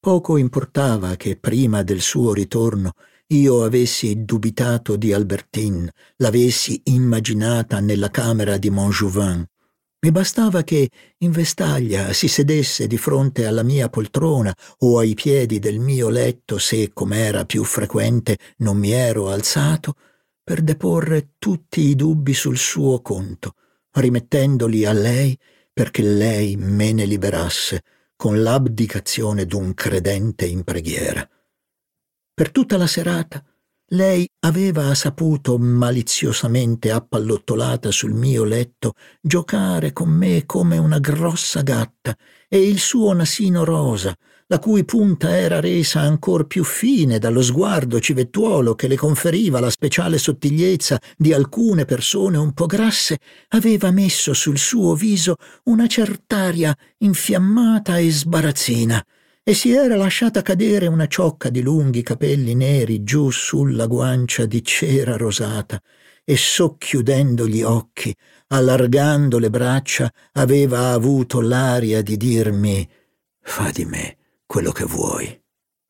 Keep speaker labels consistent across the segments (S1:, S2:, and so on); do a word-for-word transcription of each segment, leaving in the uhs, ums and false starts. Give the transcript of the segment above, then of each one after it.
S1: Poco importava che prima del suo ritorno io avessi dubitato di Albertine, l'avessi immaginata nella camera di Montjouvin. Mi bastava che in vestaglia si sedesse di fronte alla mia poltrona o ai piedi del mio letto, se, com'era più frequente, non mi ero alzato, per deporre tutti i dubbi sul suo conto, rimettendoli a lei perché lei me ne liberasse, con l'abdicazione d'un credente in preghiera. Per tutta la serata lei aveva saputo, maliziosamente appallottolata sul mio letto, giocare con me come una grossa gatta, e il suo nasino rosa, la cui punta era resa ancor più fine dallo sguardo civettuolo che le conferiva la speciale sottigliezza di alcune persone un po' grasse, aveva messo sul suo viso una cert'aria infiammata e sbarazzina, e si era lasciata cadere una ciocca di lunghi capelli neri giù sulla guancia di cera rosata, e socchiudendo gli occhi, allargando le braccia, aveva avuto l'aria di dirmi: «Fa di me quello che vuoi».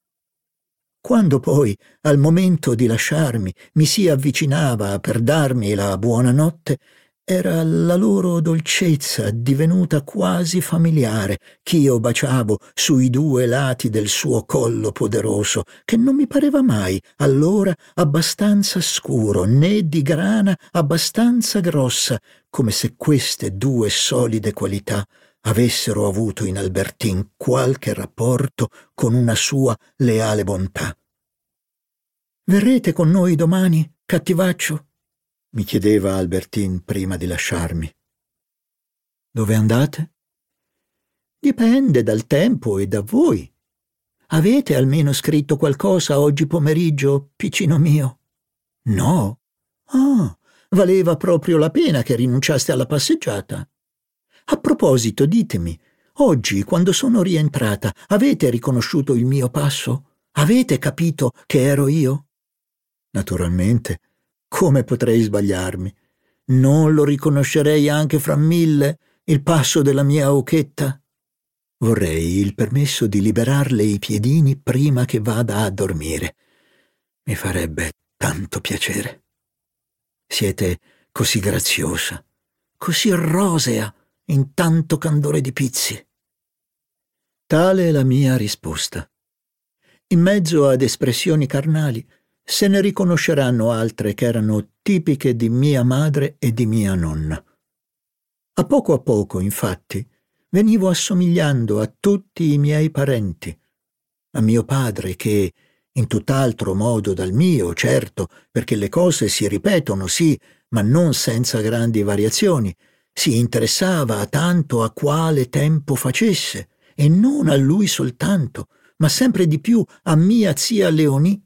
S1: Quando poi, al momento di lasciarmi, mi si avvicinava per darmi la buonanotte, era la loro dolcezza divenuta quasi familiare ch'io baciavo sui due lati del suo collo poderoso, che non mi pareva mai allora abbastanza scuro, né di grana abbastanza grossa, come se queste due solide qualità avessero avuto in Albertine qualche rapporto con una sua leale bontà. «Verrete con noi domani, cattivaccio?» mi chiedeva Albertine prima di lasciarmi. «Dove andate?» «Dipende dal tempo e da voi. Avete almeno scritto qualcosa oggi pomeriggio, piccino mio?» «No?» «Ah, valeva proprio la pena che rinunciaste alla passeggiata. A proposito, ditemi, oggi, quando sono rientrata, avete riconosciuto il mio passo? Avete capito che ero io?» «Naturalmente. Come potrei sbagliarmi? Non lo riconoscerei anche fra mille, il passo della mia Oquetta? Vorrei il permesso di liberarle i piedini prima che vada a dormire. Mi farebbe tanto piacere. Siete così graziosa, così rosea in tanto candore di pizzi». Tale è la mia risposta. In mezzo ad espressioni carnali se ne riconosceranno altre che erano tipiche di mia madre e di mia nonna. A poco a poco, infatti, venivo assomigliando a tutti i miei parenti, a mio padre che, in tutt'altro modo dal mio, certo, perché le cose si ripetono, sì, ma non senza grandi variazioni, si interessava tanto a quale tempo facesse, e non a lui soltanto, ma sempre di più a mia zia Leonie.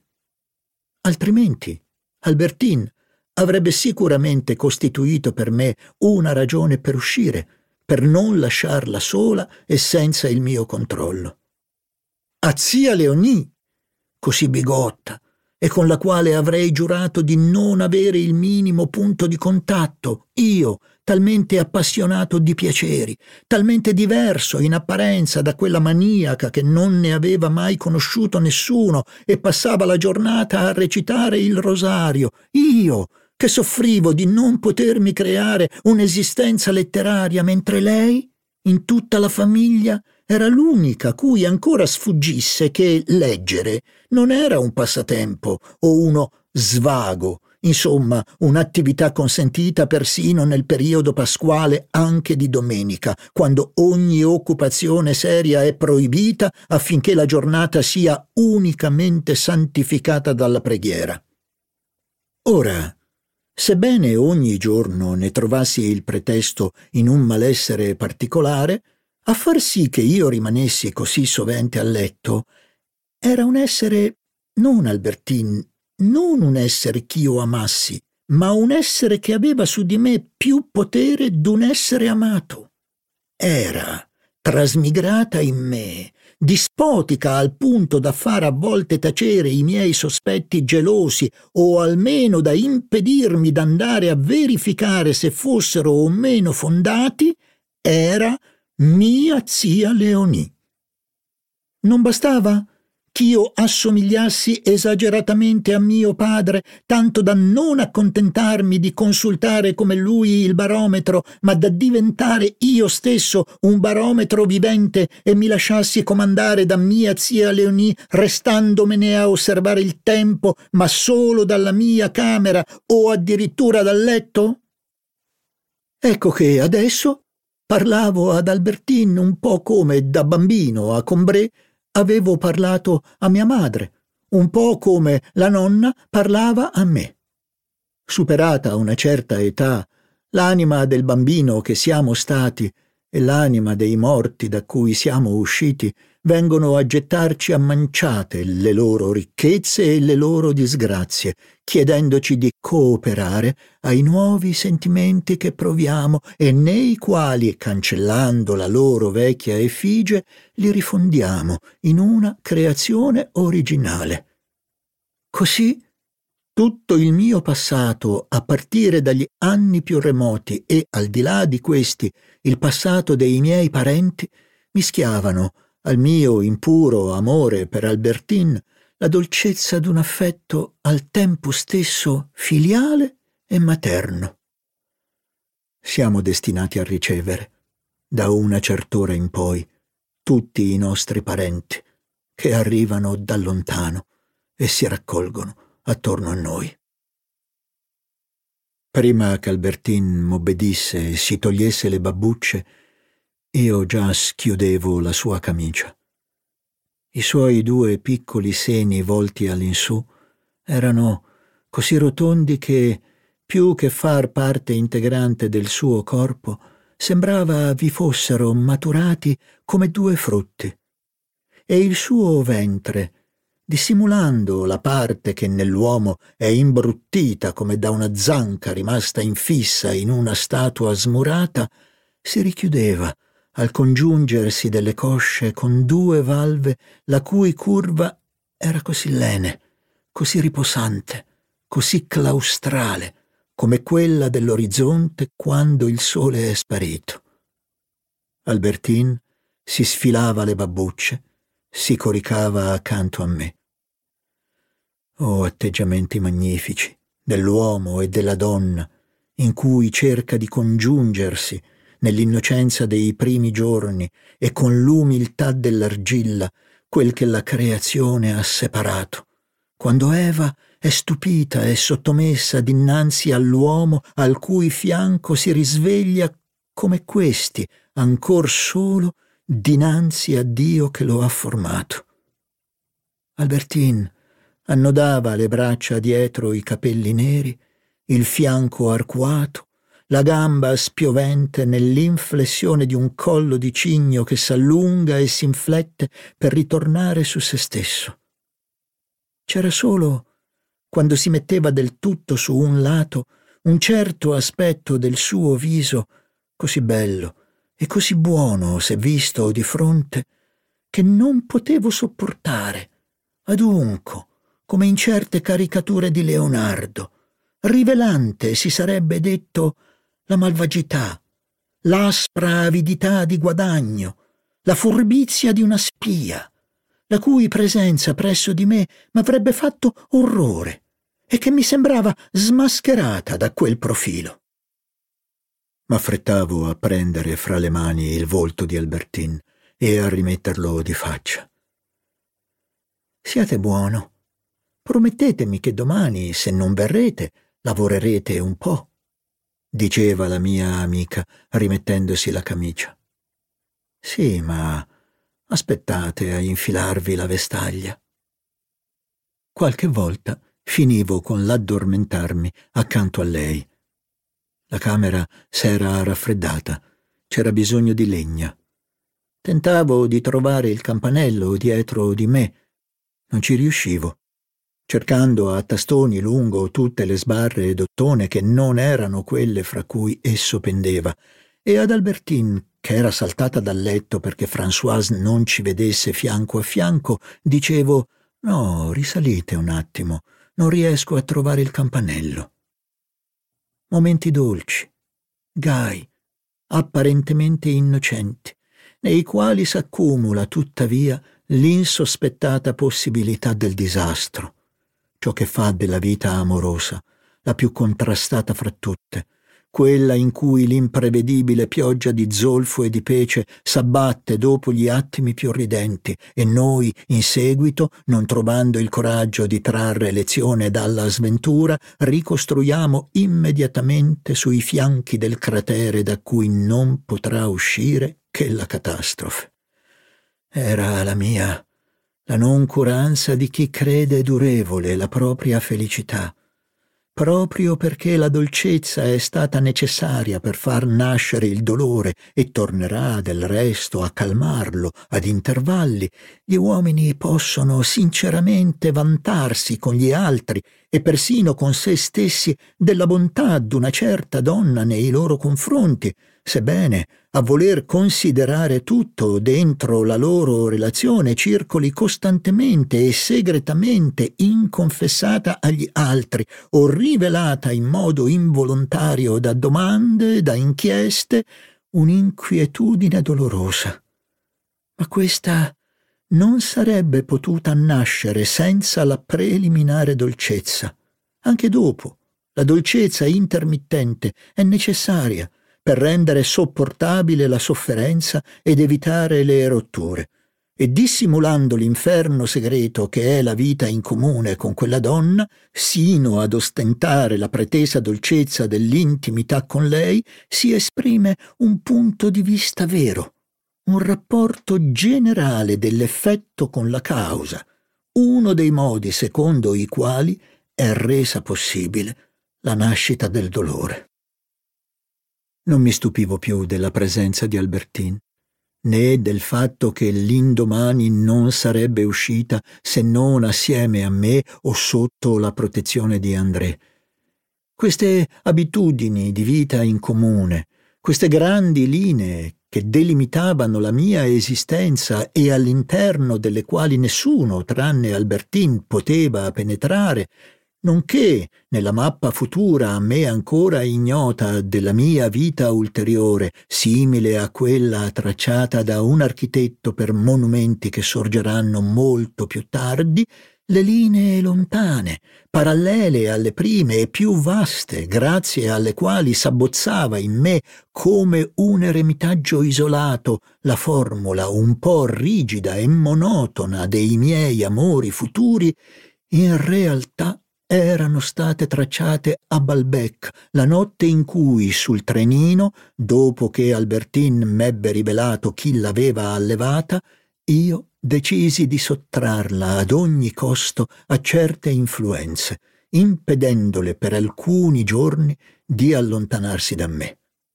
S1: Altrimenti, Albertine avrebbe sicuramente costituito per me una ragione per uscire, per non lasciarla sola e senza il mio controllo. A zia Leonie, così bigotta, e con la quale avrei giurato di non avere il minimo punto di contatto, io, talmente appassionato di piaceri, talmente diverso in apparenza da quella maniaca che non ne aveva mai conosciuto nessuno e passava la giornata a recitare il rosario, io, che soffrivo di non potermi creare un'esistenza letteraria, mentre lei, in tutta la famiglia, era l'unica a cui ancora sfuggisse che leggere non era un passatempo o uno svago, insomma un'attività consentita persino nel periodo pasquale anche di domenica, quando ogni occupazione seria è proibita affinché la giornata sia unicamente santificata dalla preghiera. Ora, sebbene ogni giorno ne trovassi il pretesto in un malessere particolare, a far sì che io rimanessi così sovente a letto era un essere, non Albertine, non un essere ch'io amassi, ma un essere che aveva su di me più potere d'un essere amato. Era trasmigrata in me, dispotica al punto da far a volte tacere i miei sospetti gelosi o almeno da impedirmi d'andare a verificare se fossero o meno fondati, era mia zia Leonie. Non bastava ch'io assomigliassi esageratamente a mio padre, tanto da non accontentarmi di consultare come lui il barometro, ma da diventare io stesso un barometro vivente e mi lasciassi comandare da mia zia Leonie, restandomene a osservare il tempo, ma solo dalla mia camera o addirittura dal letto? Ecco che adesso parlavo ad Albertine un po' come da bambino a Combray avevo parlato a mia madre, un po' come la nonna parlava a me. Superata una certa età, l'anima del bambino che siamo stati e l'anima dei morti da cui siamo usciti vengono a gettarci a manciate le loro ricchezze e le loro disgrazie, chiedendoci di cooperare ai nuovi sentimenti che proviamo e nei quali, cancellando la loro vecchia effigie, li rifondiamo in una creazione originale. Così tutto il mio passato, a partire dagli anni più remoti e, al di là di questi, il passato dei miei parenti, mischiavano al mio impuro amore per Albertine la dolcezza d'un affetto al tempo stesso filiale e materno. Siamo destinati a ricevere, da una cert'ora in poi, tutti i nostri parenti che arrivano da lontano e si raccolgono attorno a noi. Prima che Albertine m'obbedisse e si togliesse le babbucce, io già schiudevo la sua camicia. I suoi due piccoli seni volti all'insù erano così rotondi che, più che far parte integrante del suo corpo, sembrava vi fossero maturati come due frutti. E il suo ventre, dissimulando la parte che nell'uomo è imbruttita come da una zanca rimasta infissa in una statua smurata, si richiudeva al congiungersi delle cosce con due valve la cui curva era così lene, così riposante, così claustrale, come quella dell'orizzonte quando il sole è sparito. Albertine si sfilava le babbucce, si coricava accanto a me. Oh, atteggiamenti magnifici dell'uomo e della donna, in cui cerca di congiungersi nell'innocenza dei primi giorni e con l'umiltà dell'argilla quel che la creazione ha separato, quando Eva è stupita e sottomessa dinanzi all'uomo al cui fianco si risveglia come questi, ancor solo dinanzi a Dio che lo ha formato. Albertine annodava le braccia dietro i capelli neri, il fianco arcuato, la gamba spiovente nell'inflessione di un collo di cigno che s'allunga e s'inflette per ritornare su se stesso. C'era solo, quando si metteva del tutto su un lato, un certo aspetto del suo viso così bello e così buono se visto di fronte, che non potevo sopportare, adunco, come in certe caricature di Leonardo, rivelante, si sarebbe detto, la malvagità, l'aspra avidità di guadagno, la furbizia di una spia, la cui presenza presso di me m'avrebbe fatto orrore e che mi sembrava smascherata da quel profilo. M'affrettavo a prendere fra le mani il volto di Albertine e a rimetterlo di faccia. Siate buono. Promettetemi che domani, se non verrete, lavorerete un po', diceva la mia amica, rimettendosi la camicia. Sì, ma aspettate a infilarvi la vestaglia. Qualche volta finivo con l'addormentarmi accanto a lei. La camera s'era raffreddata, c'era bisogno di legna. Tentavo di trovare il campanello dietro di me. Non ci riuscivo, cercando a tastoni lungo tutte le sbarre d'ottone che non erano quelle fra cui esso pendeva, e ad Albertine, che era saltata dal letto perché Françoise non ci vedesse fianco a fianco, dicevo: «No, risalite un attimo, non riesco a trovare il campanello». Momenti dolci, gai, apparentemente innocenti, nei quali s'accumula tuttavia l'insospettata possibilità del disastro, ciò che fa della vita amorosa la più contrastata fra tutte, quella in cui l'imprevedibile pioggia di zolfo e di pece s'abbatte dopo gli attimi più ridenti e noi, in seguito, non trovando il coraggio di trarre lezione dalla sventura, ricostruiamo immediatamente sui fianchi del cratere da cui non potrà uscire che la catastrofe. Era la mia, la noncuranza di chi crede durevole la propria felicità, proprio perché la dolcezza è stata necessaria per far nascere il dolore e tornerà del resto a calmarlo ad intervalli, gli uomini possono sinceramente vantarsi con gli altri e persino con se stessi della bontà d'una certa donna nei loro confronti, sebbene a voler considerare tutto dentro la loro relazione circoli costantemente e segretamente inconfessata agli altri o rivelata in modo involontario da domande, da inchieste, un'inquietudine dolorosa. Ma questa non sarebbe potuta nascere senza la preliminare dolcezza. Anche dopo, la dolcezza intermittente è necessaria per rendere sopportabile la sofferenza ed evitare le rotture. E dissimulando l'inferno segreto che è la vita in comune con quella donna, sino ad ostentare la pretesa dolcezza dell'intimità con lei, si esprime un punto di vista vero, un rapporto generale dell'effetto con la causa, uno dei modi secondo i quali è resa possibile la nascita del dolore. Non mi stupivo più della presenza di Albertine, né del fatto che l'indomani non sarebbe uscita se non assieme a me o sotto la protezione di André. Queste abitudini di vita in comune, queste grandi linee che delimitavano la mia esistenza e all'interno delle quali nessuno, tranne Albertine, poteva penetrare, nonché nella mappa futura a me ancora ignota della mia vita ulteriore, simile a quella tracciata da un architetto per monumenti che sorgeranno molto più tardi, le linee lontane, parallele alle prime e più vaste, grazie alle quali s'abbozzava in me come un eremitaggio isolato la formula un po' rigida e monotona dei miei amori futuri, in realtà erano state tracciate a Balbec la notte in cui sul trenino, dopo che Albertine m'ebbe rivelato chi l'aveva allevata, io decisi di sottrarla ad ogni costo a certe influenze, impedendole per alcuni giorni di allontanarsi da me.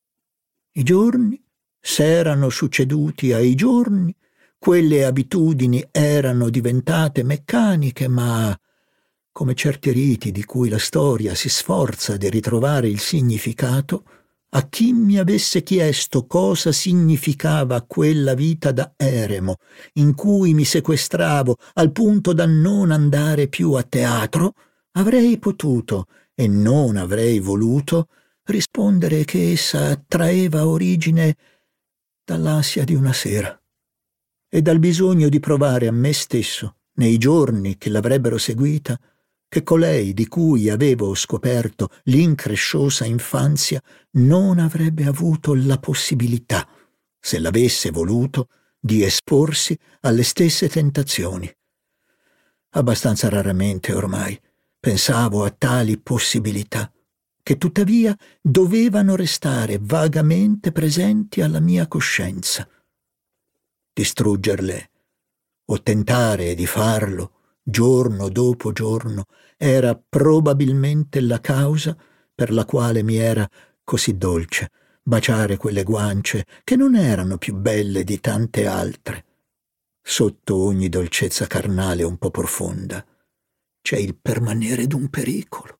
S1: I giorni s'erano succeduti ai giorni, quelle abitudini erano diventate meccaniche, ma come certi riti di cui la storia si sforza di ritrovare il significato, a chi mi avesse chiesto cosa significava quella vita da eremo, in cui mi sequestravo al punto da non andare più a teatro, avrei potuto, e non avrei voluto, rispondere che essa traeva origine dall'ansia di una sera e dal bisogno di provare a me stesso, nei giorni che l'avrebbero seguita, che colei di cui avevo scoperto l'incresciosa infanzia non avrebbe avuto la possibilità, se l'avesse voluto, di esporsi alle stesse tentazioni. Abbastanza raramente ormai pensavo a tali possibilità, che tuttavia dovevano restare vagamente presenti alla mia coscienza. Distruggerle, o tentare di farlo, giorno dopo giorno, era probabilmente la causa per la quale mi era così dolce baciare quelle guance che non erano più belle di tante altre. Sotto ogni dolcezza carnale un po' profonda c'è il permanere d'un pericolo.